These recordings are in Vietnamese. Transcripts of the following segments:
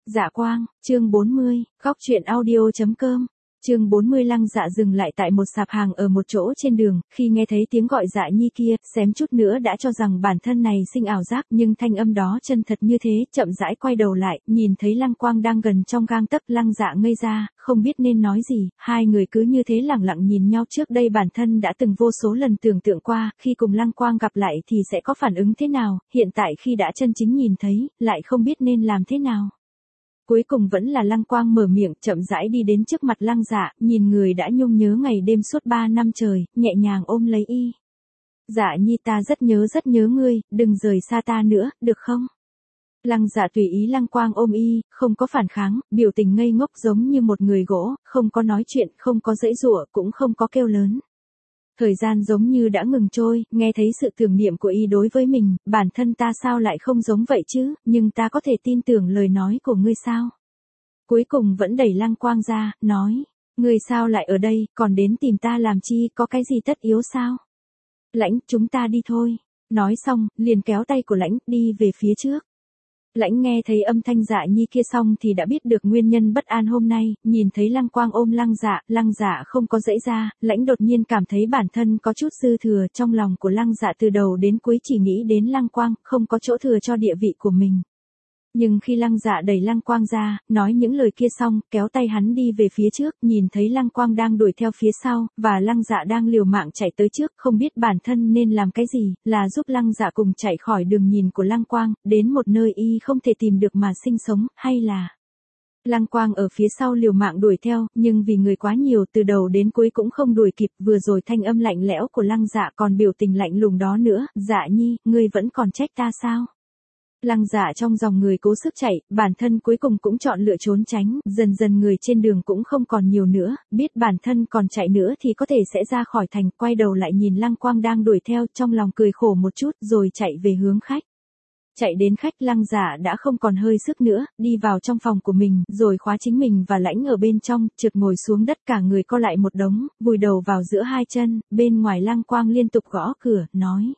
Dạ Quang, chương 40, góc truyện audio.com. Chương 40. Lăng Dạ dừng lại tại một sạp hàng ở một chỗ trên đường, khi nghe thấy tiếng gọi Dạ Nhi kia, xém chút nữa đã cho rằng bản thân này sinh ảo giác, nhưng thanh âm đó chân thật như thế, chậm rãi quay đầu lại, nhìn thấy Lăng Quang đang gần trong gang tấc, Lăng Dạ ngây ra, không biết nên nói gì, hai người cứ như thế lẳng lặng nhìn nhau. Trước đây bản thân đã từng vô số lần tưởng tượng qua, khi cùng Lăng Quang gặp lại thì sẽ có phản ứng thế nào, hiện tại khi đã chân chính nhìn thấy, lại không biết nên làm thế nào. Cuối cùng vẫn là Lăng Quang mở miệng, chậm rãi đi đến trước mặt Lăng Dạ, nhìn người đã nhung nhớ ngày đêm suốt 3 năm trời, nhẹ nhàng ôm lấy y. Dạ Nhi, ta rất nhớ ngươi, đừng rời xa ta nữa, được không? Lăng Dạ tùy ý Lăng Quang ôm y, không có phản kháng, biểu tình ngây ngốc giống như một người gỗ, không có nói chuyện, không có giãy giụa, cũng không có kêu lớn. Thời gian giống như đã ngừng trôi, nghe thấy sự tưởng niệm của y đối với mình, bản thân ta sao lại không giống vậy chứ, nhưng ta có thể tin tưởng lời nói của ngươi sao? Cuối cùng vẫn đẩy Lăng Quang ra, nói, ngươi sao lại ở đây, còn đến tìm ta làm chi, có cái gì tất yếu sao? Lãnh, chúng ta đi thôi. Nói xong, liền kéo tay của Lãnh, đi về phía trước. Lãnh nghe thấy âm thanh Dạ Nhi kia xong thì đã biết được nguyên nhân bất an hôm nay, nhìn thấy Lăng Quang ôm Lăng Dạ không có giãy ra, Lãnh đột nhiên cảm thấy bản thân có chút dư thừa, trong lòng của Lăng Dạ từ đầu đến cuối chỉ nghĩ đến Lăng Quang, không có chỗ thừa cho địa vị của mình. Nhưng khi Lăng Dạ đẩy Lăng Quang ra, nói những lời kia xong, kéo tay hắn đi về phía trước, nhìn thấy Lăng Quang đang đuổi theo phía sau, và Lăng Dạ đang liều mạng chạy tới trước, không biết bản thân nên làm cái gì, là giúp Lăng Dạ cùng chạy khỏi đường nhìn của Lăng Quang, đến một nơi y không thể tìm được mà sinh sống, hay là... Lăng Quang ở phía sau liều mạng đuổi theo, nhưng vì người quá nhiều từ đầu đến cuối cũng không đuổi kịp, vừa rồi thanh âm lạnh lẽo của Lăng Dạ còn biểu tình lạnh lùng đó nữa, Dạ Nhi, ngươi vẫn còn trách ta sao? Lăng Dạ trong dòng người cố sức chạy, bản thân cuối cùng cũng chọn lựa trốn tránh, dần dần người trên đường cũng không còn nhiều nữa, biết bản thân còn chạy nữa thì có thể sẽ ra khỏi thành, quay đầu lại nhìn Lăng Quang đang đuổi theo, trong lòng cười khổ một chút, rồi chạy về hướng khách. Chạy đến khách, Lăng Dạ đã không còn hơi sức nữa, đi vào trong phòng của mình, rồi khóa chính mình và Lãnh ở bên trong, trượt ngồi xuống đất, cả người co lại một đống, vùi đầu vào giữa hai chân, bên ngoài Lăng Quang liên tục gõ cửa, nói.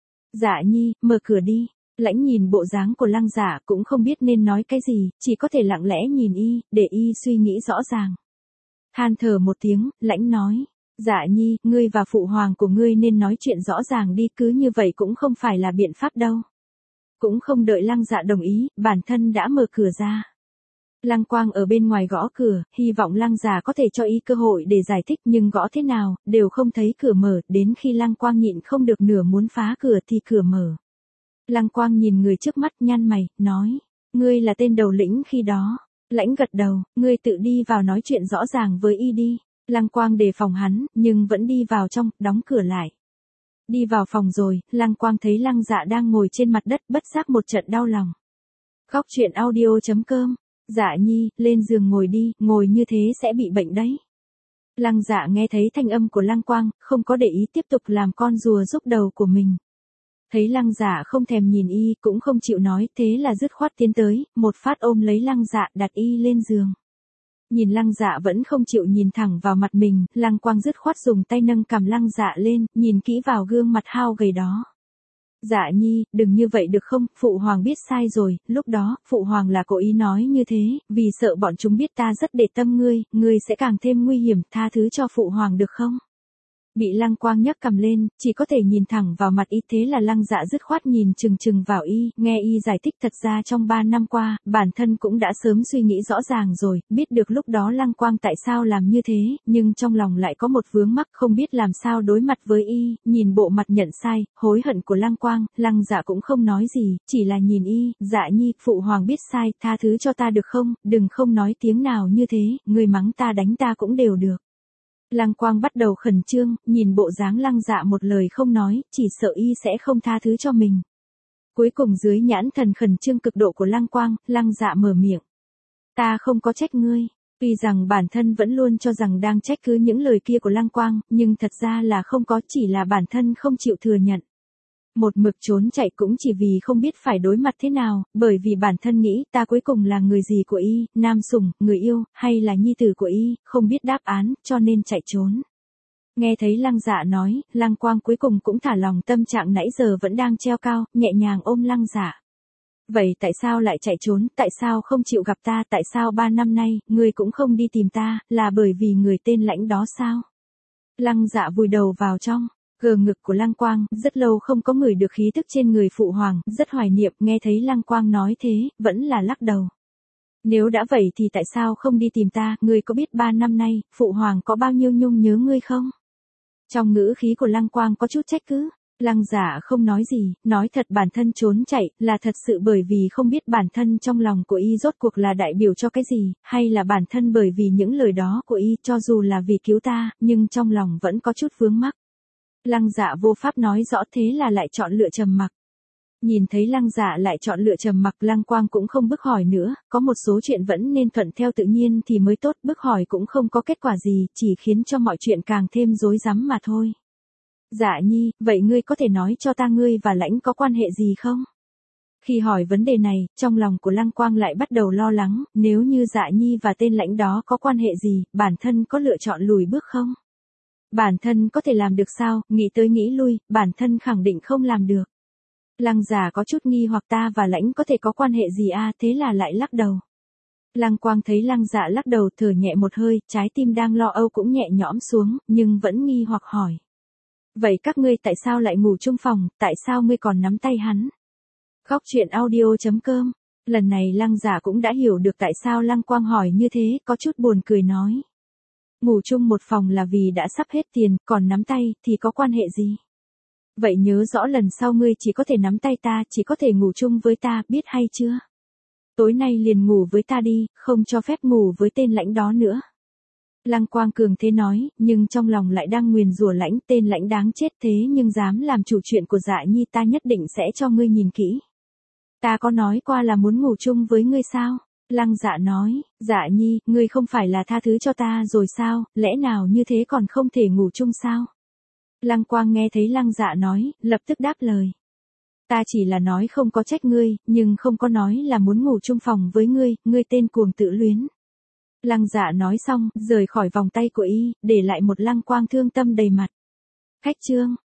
Dạ Nhi, mở cửa đi. Lãnh nhìn bộ dáng của Lăng Dạ cũng không biết nên nói cái gì, chỉ có thể lặng lẽ nhìn y, để y suy nghĩ rõ ràng. Than thở một tiếng, Lãnh nói, Dạ Nhi, ngươi và phụ hoàng của ngươi nên nói chuyện rõ ràng đi, cứ như vậy cũng không phải là biện pháp đâu. Cũng không đợi Lăng Dạ đồng ý, bản thân đã mở cửa ra. Lăng Quang ở bên ngoài gõ cửa, hy vọng Lăng Dạ có thể cho y cơ hội để giải thích, nhưng gõ thế nào, đều không thấy cửa mở, đến khi Lăng Quang nhịn không được nửa muốn phá cửa thì cửa mở. Lăng Quang nhìn người trước mắt, nhăn mày, nói, ngươi là tên đầu lĩnh khi đó. Lãnh gật đầu, ngươi tự đi vào nói chuyện rõ ràng với y đi. Lăng Quang đề phòng hắn, nhưng vẫn đi vào trong, đóng cửa lại. Đi vào phòng rồi, Lăng Quang thấy Lăng Dạ đang ngồi trên mặt đất, bất giác một trận đau lòng. Góc truyện audio.com. Dạ Nhi, lên giường ngồi đi, ngồi như thế sẽ bị bệnh đấy. Lăng Dạ nghe thấy thanh âm của Lăng Quang, không có để ý, tiếp tục làm con rùa rúc đầu của mình. Thấy Lăng Dạ không thèm nhìn y, cũng không chịu nói, thế là dứt khoát tiến tới, một phát ôm lấy Lăng Dạ, đặt y lên giường. Nhìn Lăng Dạ vẫn không chịu nhìn thẳng vào mặt mình, Lăng Quang dứt khoát dùng tay nâng cằm Lăng Dạ lên, nhìn kỹ vào gương mặt hao gầy đó. Dạ Nhi, đừng như vậy được không, phụ hoàng biết sai rồi, lúc đó, phụ hoàng là cố ý nói như thế, vì sợ bọn chúng biết ta rất để tâm ngươi sẽ càng thêm nguy hiểm, tha thứ cho phụ hoàng được không? Bị Lăng Quang nhấc cầm lên, chỉ có thể nhìn thẳng vào mặt y, thế là Lăng Dạ dứt khoát nhìn chừng chừng vào y, nghe y giải thích thật ra trong 3 năm qua, bản thân cũng đã sớm suy nghĩ rõ ràng rồi, biết được lúc đó Lăng Quang tại sao làm như thế, nhưng trong lòng lại có một vướng mắc không biết làm sao đối mặt với y, nhìn bộ mặt nhận sai, hối hận của Lăng Quang, Lăng Dạ cũng không nói gì, chỉ là nhìn y, Dạ Nhi, phụ hoàng biết sai, tha thứ cho ta được không, đừng không nói tiếng nào như thế, người mắng ta đánh ta cũng đều được. Lăng Quang bắt đầu khẩn trương, nhìn bộ dáng Lăng Dạ một lời không nói, chỉ sợ y sẽ không tha thứ cho mình. Cuối cùng dưới nhãn thần khẩn trương cực độ của Lăng Quang, Lăng Dạ mở miệng. Ta không có trách ngươi. Tuy rằng bản thân vẫn luôn cho rằng đang trách cứ những lời kia của Lăng Quang, nhưng thật ra là không có, chỉ là bản thân không chịu thừa nhận. Một mực trốn chạy cũng chỉ vì không biết phải đối mặt thế nào, bởi vì bản thân nghĩ ta cuối cùng là người gì của y, nam sủng, người yêu, hay là nhi tử của y, không biết đáp án, cho nên chạy trốn. Nghe thấy Lăng Dạ nói, Lăng Quang cuối cùng cũng thả lòng, tâm trạng nãy giờ vẫn đang treo cao, nhẹ nhàng ôm Lăng Dạ. Vậy tại sao lại chạy trốn, tại sao không chịu gặp ta, tại sao 3 năm nay, ngươi cũng không đi tìm ta, là bởi vì người tên Lãnh đó sao? Lăng Dạ vùi đầu vào trong gờ ngực của Lăng Quang, rất lâu không có ngửi được khí tức trên người phụ hoàng, rất hoài niệm, nghe thấy Lăng Quang nói thế, vẫn là lắc đầu. Nếu đã vậy thì tại sao không đi tìm ta, ngươi có biết 3 năm nay, phụ hoàng có bao nhiêu nhung nhớ ngươi không? Trong ngữ khí của Lăng Quang có chút trách cứ. Lăng Dạ không nói gì, nói thật bản thân trốn chạy, là thật sự bởi vì không biết bản thân trong lòng của y rốt cuộc là đại biểu cho cái gì, hay là bản thân bởi vì những lời đó của y cho dù là vì cứu ta, nhưng trong lòng vẫn có chút vướng mắc. Lăng Dạ vô pháp nói rõ thế là lại chọn lựa trầm mặc. Nhìn thấy Lăng Dạ lại chọn lựa trầm mặc, Lăng Quang cũng không bức hỏi nữa, có một số chuyện vẫn nên thuận theo tự nhiên thì mới tốt, bức hỏi cũng không có kết quả gì, chỉ khiến cho mọi chuyện càng thêm rối rắm mà thôi. Dạ Nhi, vậy ngươi có thể nói cho ta ngươi và Lãnh có quan hệ gì không? Khi hỏi vấn đề này, trong lòng của Lăng Quang lại bắt đầu lo lắng, nếu như Dạ Nhi và tên Lãnh đó có quan hệ gì, bản thân có lựa chọn lùi bước không? Bản thân có thể làm được sao, nghĩ tới nghĩ lui, bản thân khẳng định không làm được. Lăng Dạ có chút nghi hoặc ta và Lãnh có thể có quan hệ gì thế là lại lắc đầu. Lăng Quang thấy Lăng Dạ lắc đầu thở nhẹ một hơi, trái tim đang lo âu cũng nhẹ nhõm xuống, nhưng vẫn nghi hoặc hỏi. Vậy các ngươi tại sao lại ngủ chung phòng, tại sao ngươi còn nắm tay hắn? Góc truyện audio.com. Lần này Lăng Dạ cũng đã hiểu được tại sao Lăng Quang hỏi như thế, có chút buồn cười nói. Ngủ chung một phòng là vì đã sắp hết tiền, còn nắm tay thì có quan hệ gì? Vậy nhớ rõ lần sau ngươi chỉ có thể nắm tay ta, chỉ có thể ngủ chung với ta, biết hay chưa? Tối nay liền ngủ với ta đi, không cho phép ngủ với tên Lãnh đó nữa. Lăng Quang cường thế nói, nhưng trong lòng lại đang nguyền rủa Lãnh, tên Lãnh đáng chết thế nhưng dám làm chủ chuyện của Dạ Nhi, ta nhất định sẽ cho ngươi nhìn kỹ. Ta có nói qua là muốn ngủ chung với ngươi sao? Lăng Dạ nói, Dạ Nhi, ngươi không phải là tha thứ cho ta rồi sao, lẽ nào như thế còn không thể ngủ chung sao? Lăng Quang nghe thấy Lăng Dạ nói, lập tức đáp lời. Ta chỉ là nói không có trách ngươi, nhưng không có nói là muốn ngủ chung phòng với ngươi, ngươi tên cuồng tự luyến. Lăng Dạ nói xong, rời khỏi vòng tay của y, để lại một Lăng Quang thương tâm đầy mặt. Khách chương.